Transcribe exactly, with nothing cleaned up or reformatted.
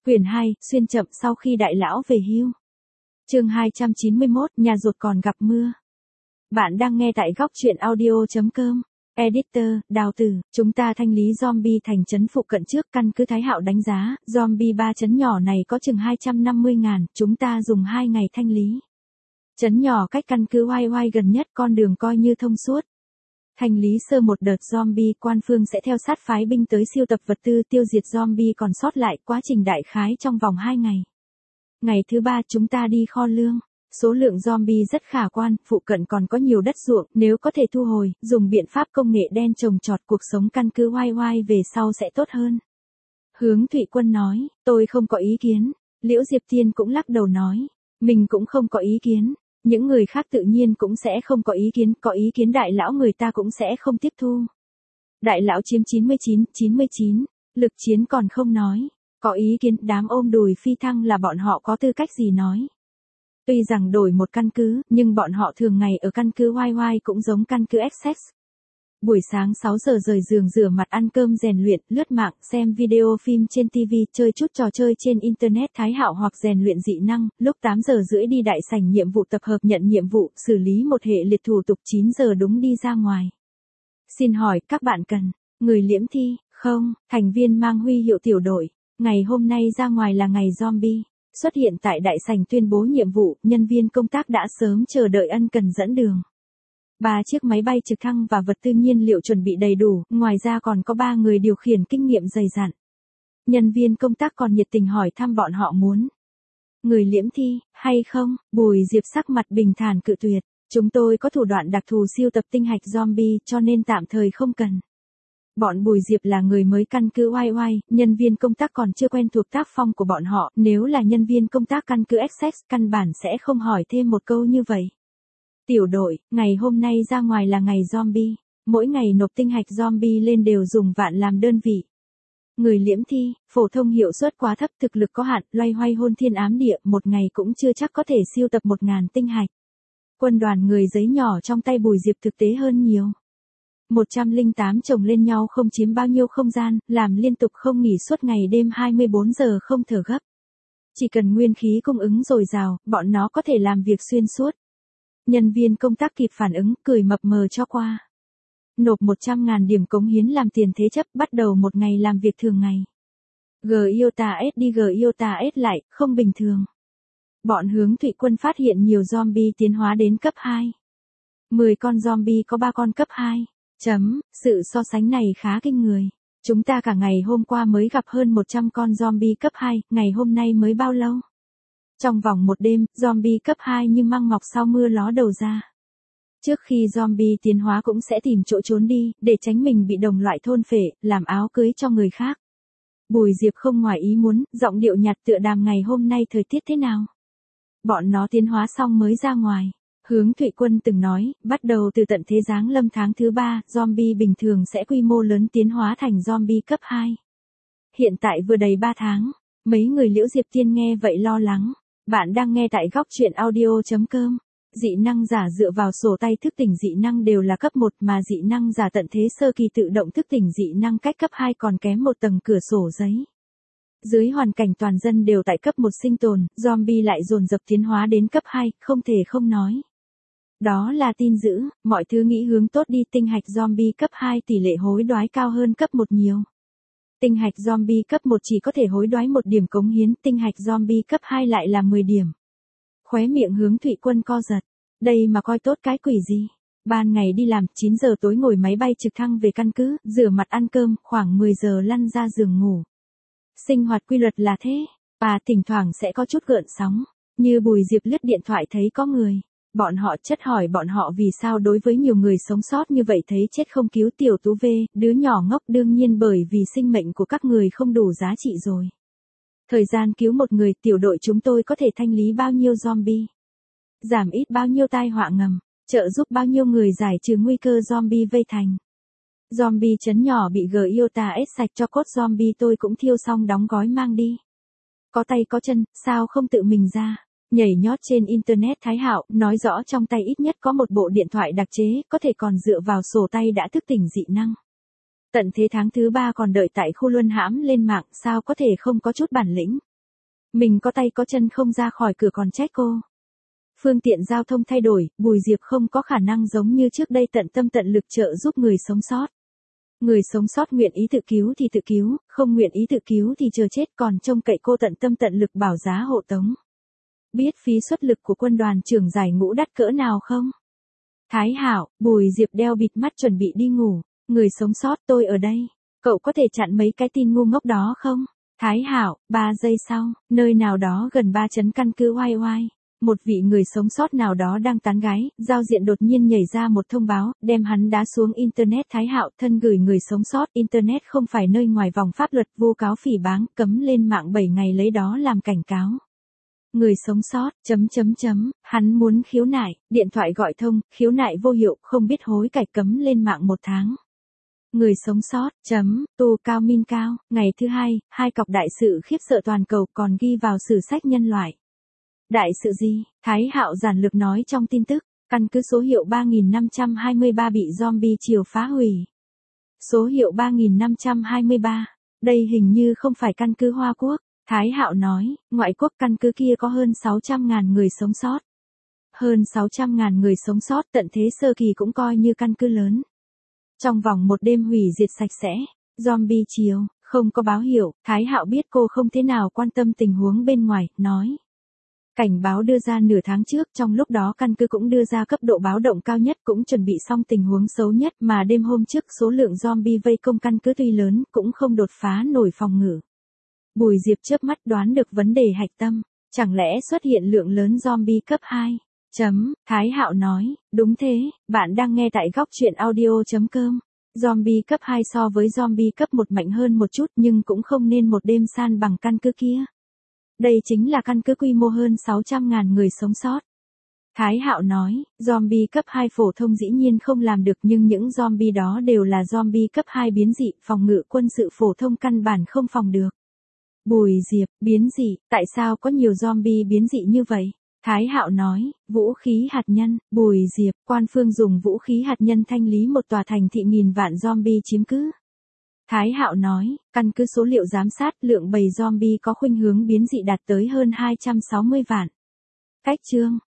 Quyển hai, xuyên chậm sau khi đại lão về hưu. Chương hai trăm chín mươi mốt, nhà rột còn gặp mưa. Bạn đang nghe tại góc truyện audio chấm com. Editor, Đào Tử, chúng ta thanh lý zombie thành trấn phụ cận trước, căn cứ Thái Hạo đánh giá, zombie ba trấn nhỏ này có chừng hai trăm năm mươi ngàn, chúng ta dùng hai ngày thanh lý. Trấn nhỏ cách căn cứ Oai Oai gần nhất, con đường coi như thông suốt. Thanh lý sơ một đợt zombie, quan phương sẽ theo sát phái binh tới siêu tập vật tư tiêu diệt zombie còn sót lại, quá trình đại khái trong vòng hai ngày. Ngày thứ ba chúng ta đi kho lương. Số lượng zombie rất khả quan, phụ cận còn có nhiều đất ruộng, nếu có thể thu hồi, dùng biện pháp công nghệ đen trồng trọt, cuộc sống căn cứ Oai Oai về sau sẽ tốt hơn. Hướng Thụy Quân nói, tôi không có ý kiến. Liễu Diệp Tiên cũng lắc đầu nói, mình cũng không có ý kiến. Những người khác tự nhiên cũng sẽ không có ý kiến, có ý kiến đại lão người ta cũng sẽ không tiếp thu. Đại lão chiếm chín mươi chín, chín mươi chín, lực chiến còn không nói, có ý kiến, đám ôm đùi phi thăng là bọn họ có tư cách gì nói. Tuy rằng đổi một căn cứ, nhưng bọn họ thường ngày ở căn cứ Oai Oai cũng giống căn cứ Essex. Buổi sáng sáu giờ rời giường rửa mặt ăn cơm rèn luyện, lướt mạng, xem video phim trên ti vi, chơi chút trò chơi trên Internet Thái Hạo hoặc rèn luyện dị năng, lúc tám giờ rưỡi đi đại sảnh nhiệm vụ tập hợp nhận nhiệm vụ, xử lý một hệ liệt thủ tục chín giờ đúng đi ra ngoài. Xin hỏi, các bạn cần, người liễm thi, không, thành viên mang huy hiệu tiểu đội, ngày hôm nay ra ngoài là ngày zombie. Xuất hiện tại đại sảnh tuyên bố nhiệm vụ, nhân viên công tác đã sớm chờ đợi ân cần dẫn đường. Ba chiếc máy bay trực thăng và vật tư nhiên liệu chuẩn bị đầy đủ, ngoài ra còn có ba người điều khiển kinh nghiệm dày dặn. Nhân viên công tác còn nhiệt tình hỏi thăm bọn họ muốn. Người liễm thi, hay không? Bùi Diệp sắc mặt bình thản cự tuyệt. Chúng tôi có thủ đoạn đặc thù siêu tập tinh hạch zombie cho nên tạm thời không cần. Bọn Bùi Diệp là người mới căn cứ Oai Oai, nhân viên công tác còn chưa quen thuộc tác phong của bọn họ, nếu là nhân viên công tác căn cứ Essex, căn bản sẽ không hỏi thêm một câu như vậy. Tiểu đội, ngày hôm nay ra ngoài là ngày zombie, mỗi ngày nộp tinh hạch zombie lên đều dùng vạn làm đơn vị. Người liễm thi, phổ thông hiệu suất quá thấp, thực lực có hạn, loay hoay hôn thiên ám địa, một ngày cũng chưa chắc có thể siêu tập một ngàn tinh hạch. Quân đoàn người giấy nhỏ trong tay Bùi Diệp thực tế hơn nhiều. một trăm lẻ tám chồng lên nhau không chiếm bao nhiêu không gian, làm liên tục không nghỉ suốt ngày đêm hai mươi bốn giờ không thở gấp. Chỉ cần nguyên khí cung ứng dồi dào, bọn nó có thể làm việc xuyên suốt. Nhân viên công tác kịp phản ứng, cười mập mờ cho qua. Nộp một trăm ngàn điểm cống hiến làm tiền thế chấp, bắt đầu một ngày làm việc thường ngày. G Iota S đi G Iota S lại, không bình thường. Bọn Hướng Thụy Quân phát hiện nhiều zombie tiến hóa đến cấp hai. mười con zombie có ba con cấp hai. Chấm, sự so sánh này khá kinh người. Chúng ta cả ngày hôm qua mới gặp hơn một trăm con zombie cấp hai, ngày hôm nay mới bao lâu? Trong vòng một đêm, zombie cấp hai như măng mọc sau mưa ló đầu ra. Trước khi zombie tiến hóa cũng sẽ tìm chỗ trốn đi, để tránh mình bị đồng loại thôn phệ, làm áo cưới cho người khác. Bùi Diệp không ngoài ý muốn, giọng điệu nhạt tựa đàm ngày hôm nay thời tiết thế nào? Bọn nó tiến hóa xong mới ra ngoài. Hướng Thụy Quân từng nói, bắt đầu từ tận thế giáng lâm tháng thứ ba, zombie bình thường sẽ quy mô lớn tiến hóa thành zombie cấp hai. Hiện tại vừa đầy ba tháng, mấy người Liễu Diệp Tiên nghe vậy lo lắng. Bạn đang nghe tại góc truyện audio chấm com. Dị năng giả dựa vào sổ tay thức tỉnh dị năng đều là cấp một mà dị năng giả tận thế sơ kỳ tự động thức tỉnh dị năng cách cấp hai còn kém một tầng cửa sổ giấy. Dưới hoàn cảnh toàn dân đều tại cấp một sinh tồn, zombie lại dồn dập tiến hóa đến cấp hai, không thể không nói. Đó là tin dữ, mọi thứ nghĩ hướng tốt đi, tinh hạch zombie cấp hai tỷ lệ hối đoái cao hơn cấp một nhiều. Tinh hạch zombie cấp một chỉ có thể hối đoái một điểm cống hiến, tinh hạch zombie cấp hai lại là mười điểm. Khóe miệng Hướng Thụy Quân co giật, đây mà coi tốt cái quỷ gì. Ban ngày đi làm, chín giờ tối ngồi máy bay trực thăng về căn cứ, rửa mặt ăn cơm, khoảng mười giờ lăn ra giường ngủ. Sinh hoạt quy luật là thế, và thỉnh thoảng sẽ có chút gợn sóng, như Bùi Diệp lướt điện thoại thấy có người. Bọn họ chất hỏi bọn họ vì sao đối với nhiều người sống sót như vậy thấy chết không cứu. Tiểu Tú V, đứa nhỏ ngốc, đương nhiên bởi vì sinh mệnh của các người không đủ giá trị rồi. Thời gian cứu một người, tiểu đội chúng tôi có thể thanh lý bao nhiêu zombie, giảm ít bao nhiêu tai họa ngầm, trợ giúp bao nhiêu người giải trừ nguy cơ zombie vây thành. Zombie trấn nhỏ bị G Iota S sạch cho cốt zombie tôi cũng thiêu xong đóng gói mang đi. Có tay có chân, sao không tự mình ra? Nhảy nhót trên Internet Thái Hạo, nói rõ trong tay ít nhất có một bộ điện thoại đặc chế, có thể còn dựa vào sổ tay đã thức tỉnh dị năng. Tận thế tháng thứ ba còn đợi tại khu luân hãm lên mạng, sao có thể không có chút bản lĩnh. Mình có tay có chân không ra khỏi cửa còn trách cô. Phương tiện giao thông thay đổi, Bùi Diệp không có khả năng giống như trước đây tận tâm tận lực trợ giúp người sống sót. Người sống sót nguyện ý tự cứu thì tự cứu, không nguyện ý tự cứu thì chờ chết, còn trông cậy cô tận tâm tận lực bảo giá hộ tống. Biết phí xuất lực của quân đoàn trưởng giải ngũ đắt cỡ nào không? Thái Hạo, Bùi Diệp đeo bịt mắt chuẩn bị đi ngủ. Người sống sót, tôi ở đây. Cậu có thể chặn mấy cái tin ngu ngốc đó không? Thái Hạo, ba giây sau, nơi nào đó gần ba chấn căn cứ oai oai. Một vị người sống sót nào đó đang tán gái, giao diện đột nhiên nhảy ra một thông báo, đem hắn đá xuống Internet. Thái Hạo, thân gửi người sống sót, Internet không phải nơi ngoài vòng pháp luật, vô cáo phỉ báng, cấm lên mạng bảy ngày, lấy đó làm cảnh cáo. Người sống sót, chấm chấm chấm, hắn muốn khiếu nại, điện thoại gọi thông, khiếu nại vô hiệu, không biết hối cải, cấm lên mạng một tháng. Người sống sót, chấm, tu cao min cao, ngày thứ hai, hai cọc đại sự khiếp sợ toàn cầu còn ghi vào sử sách nhân loại. Đại sự gì? Thái Hạo giản lược nói trong tin tức, căn cứ số hiệu ba nghìn năm trăm hai mươi ba bị zombie triều phá hủy. Số hiệu ba nghìn năm trăm hai mươi ba, đây hình như không phải căn cứ Hoa Quốc. Thái Hạo nói, ngoại quốc căn cứ kia có hơn sáu trăm ngàn người sống sót. Hơn sáu trăm ngàn người sống sót, tận thế sơ kỳ cũng coi như căn cứ lớn. Trong vòng một đêm hủy diệt sạch sẽ, zombie chiều, không có báo hiệu. Thái Hạo biết cô không thế nào quan tâm tình huống bên ngoài, nói. Cảnh báo đưa ra nửa tháng trước, trong lúc đó căn cứ cũng đưa ra cấp độ báo động cao nhất, cũng chuẩn bị xong tình huống xấu nhất, mà đêm hôm trước số lượng zombie vây công căn cứ tuy lớn, cũng không đột phá nổi phòng ngự. Bùi Diệp chớp mắt đoán được vấn đề hạch tâm, chẳng lẽ xuất hiện lượng lớn zombie cấp hai? Chấm, Thái Hạo nói, đúng thế, bạn đang nghe tại góc truyện audio chấm com. Zombie cấp hai so với zombie cấp một mạnh hơn một chút, nhưng cũng không nên một đêm san bằng căn cứ kia. Đây chính là căn cứ quy mô hơn sáu trăm ngàn người sống sót. Thái Hạo nói, zombie cấp hai phổ thông dĩ nhiên không làm được, nhưng những zombie đó đều là zombie cấp hai biến dị, phòng ngự quân sự phổ thông căn bản không phòng được. Bùi Diệp, biến dị, tại sao có nhiều zombie biến dị như vậy? Thái Hạo nói, vũ khí hạt nhân. Bùi Diệp, quan phương dùng vũ khí hạt nhân thanh lý một tòa thành thị nghìn vạn zombie chiếm cứ. Thái Hạo nói, căn cứ số liệu giám sát, lượng bầy zombie có khuynh hướng biến dị đạt tới hơn hai trăm sáu mươi vạn. Cách chương